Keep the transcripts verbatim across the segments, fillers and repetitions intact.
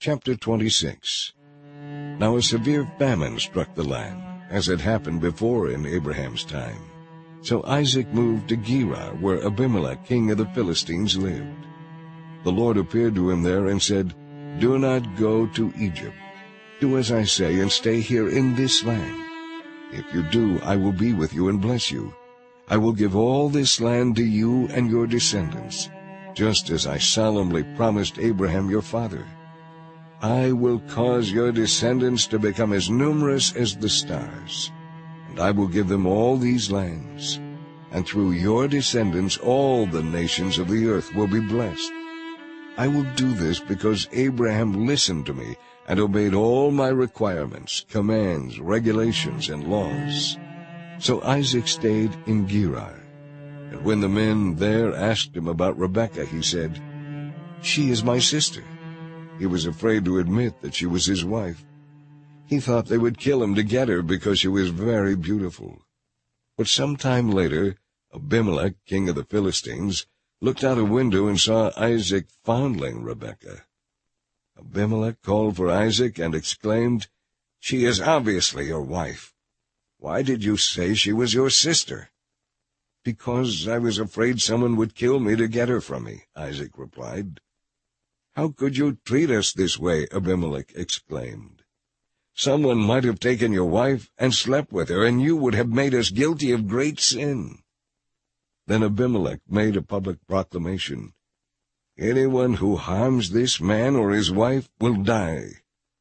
Chapter twenty-six. Now a severe famine struck the land, as had happened before in Abraham's time. So Isaac moved to Gerar, where Abimelech, king of the Philistines, lived. The Lord appeared to him there and said, "Do not go to Egypt. Do as I say and stay here in this land. If you do, I will be with you and bless you. I will give all this land to you and your descendants, just as I solemnly promised Abraham your father. I will cause your descendants to become as numerous as the stars, and I will give them all these lands, and through your descendants all the nations of the earth will be blessed. I will do this because Abraham listened to me and obeyed all my requirements, commands, regulations, and laws." So Isaac stayed in Gerar. And when the men there asked him about Rebekah, he said, "She is my sister." He was afraid to admit that she was his wife. He thought they would kill him to get her because she was very beautiful. But some time later, Abimelech, king of the Philistines, looked out a window and saw Isaac fondling Rebekah. Abimelech called for Isaac and exclaimed, "She is obviously your wife. Why did you say she was your sister?" "Because I was afraid someone would kill me to get her from me," Isaac replied. "How could you treat us this way?" Abimelech exclaimed. "Someone might have taken your wife and slept with her, and you would have made us guilty of great sin." Then Abimelech made a public proclamation, "Anyone who harms this man or his wife will die."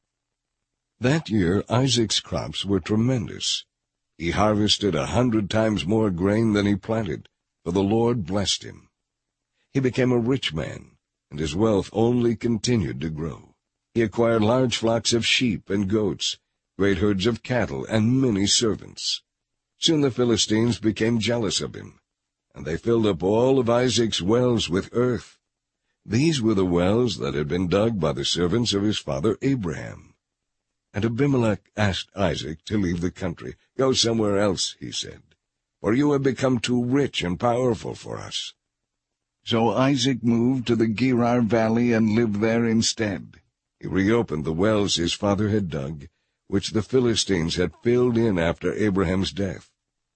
That year Isaac's crops were tremendous. He harvested a hundred times more grain than he planted, for the Lord blessed him. He became a rich man, and his wealth only continued to grow. He acquired large flocks of sheep and goats, great herds of cattle, and many servants. Soon the Philistines became jealous of him, and they filled up all of Isaac's wells with earth. These were the wells that had been dug by the servants of his father Abraham. And Abimelech asked Isaac to leave the country. "Go somewhere else," he said, "for you have become too rich and powerful for us." So Isaac moved to the Gerar valley and lived there instead. He reopened the wells his father had dug, which the Philistines had filled in after Abraham's death.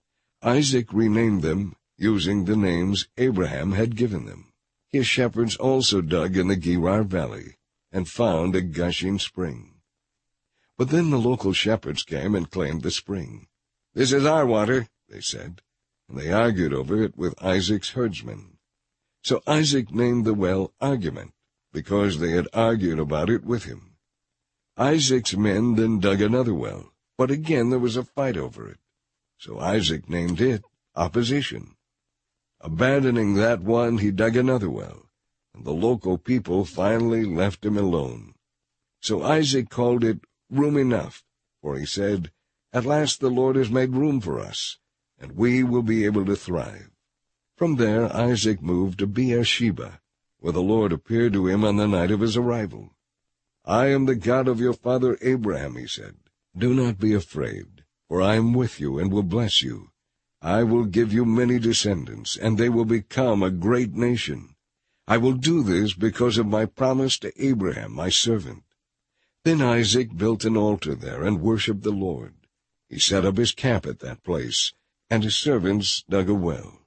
Isaac renamed them, using the names Abraham had given them. His shepherds also dug in the Gerar valley, and found a gushing spring. But then the local shepherds came and claimed the spring. "This is our water," they said, and they argued over it with Isaac's herdsmen. So Isaac named the well Argument, because they had argued about it with him. Isaac's men then dug another well, but again there was a fight over it. So Isaac named it Opposition. Abandoning that one, he dug another well, and the local people finally left him alone. So Isaac called it Room Enough, for he said, "At last the Lord has made room for us, and we will be able to thrive." From there Isaac moved to Beersheba, where the Lord appeared to him on the night of his arrival. "I am the God of your father Abraham," he said. "Do not be afraid, for I am with you and will bless you. I will give you many descendants, and they will become a great nation. I will do this because of my promise to Abraham, my servant." Then Isaac built an altar there and worshipped the Lord. He set up his camp at that place, and his servants dug a well.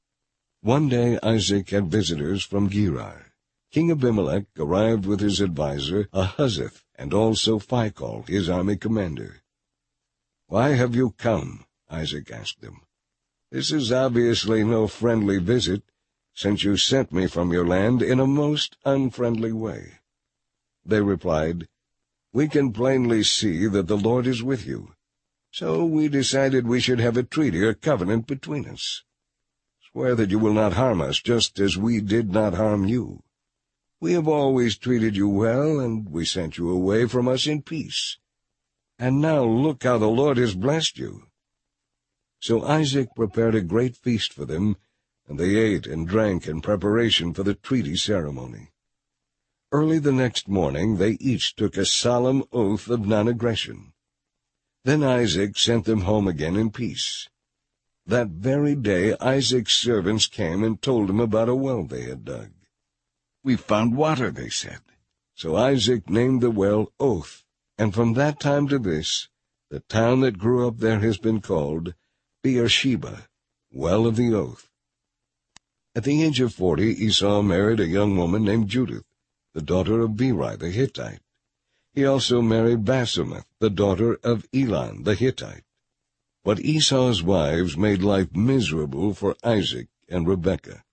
One day Isaac had visitors from Gerar. King Abimelech arrived with his adviser Ahuzzath, and also Phicol, his army commander. "Why have you come?" Isaac asked them. "This is obviously no friendly visit, since you sent me from your land in a most unfriendly way." They replied, "We can plainly see that the Lord is with you, so we decided we should have a treaty or covenant between us. Swear that you will not harm us, just as we did not harm you. We have always treated you well, and we sent you away from us in peace. And now look how the Lord has blessed you." So Isaac prepared a great feast for them, and they ate and drank in preparation for the treaty ceremony. Early the next morning they each took a solemn oath of non-aggression. Then Isaac sent them home again in peace. That very day Isaac's servants came and told him about a well they had dug. "We found water," they said. So Isaac named the well Oath, and from that time to this, the town that grew up there has been called Beersheba, Well of the Oath. At the age of forty, Esau married a young woman named Judith, the daughter of Beri the Hittite. He also married Basemath, the daughter of Elon the Hittite. But Esau's wives made life miserable for Isaac and Rebekah.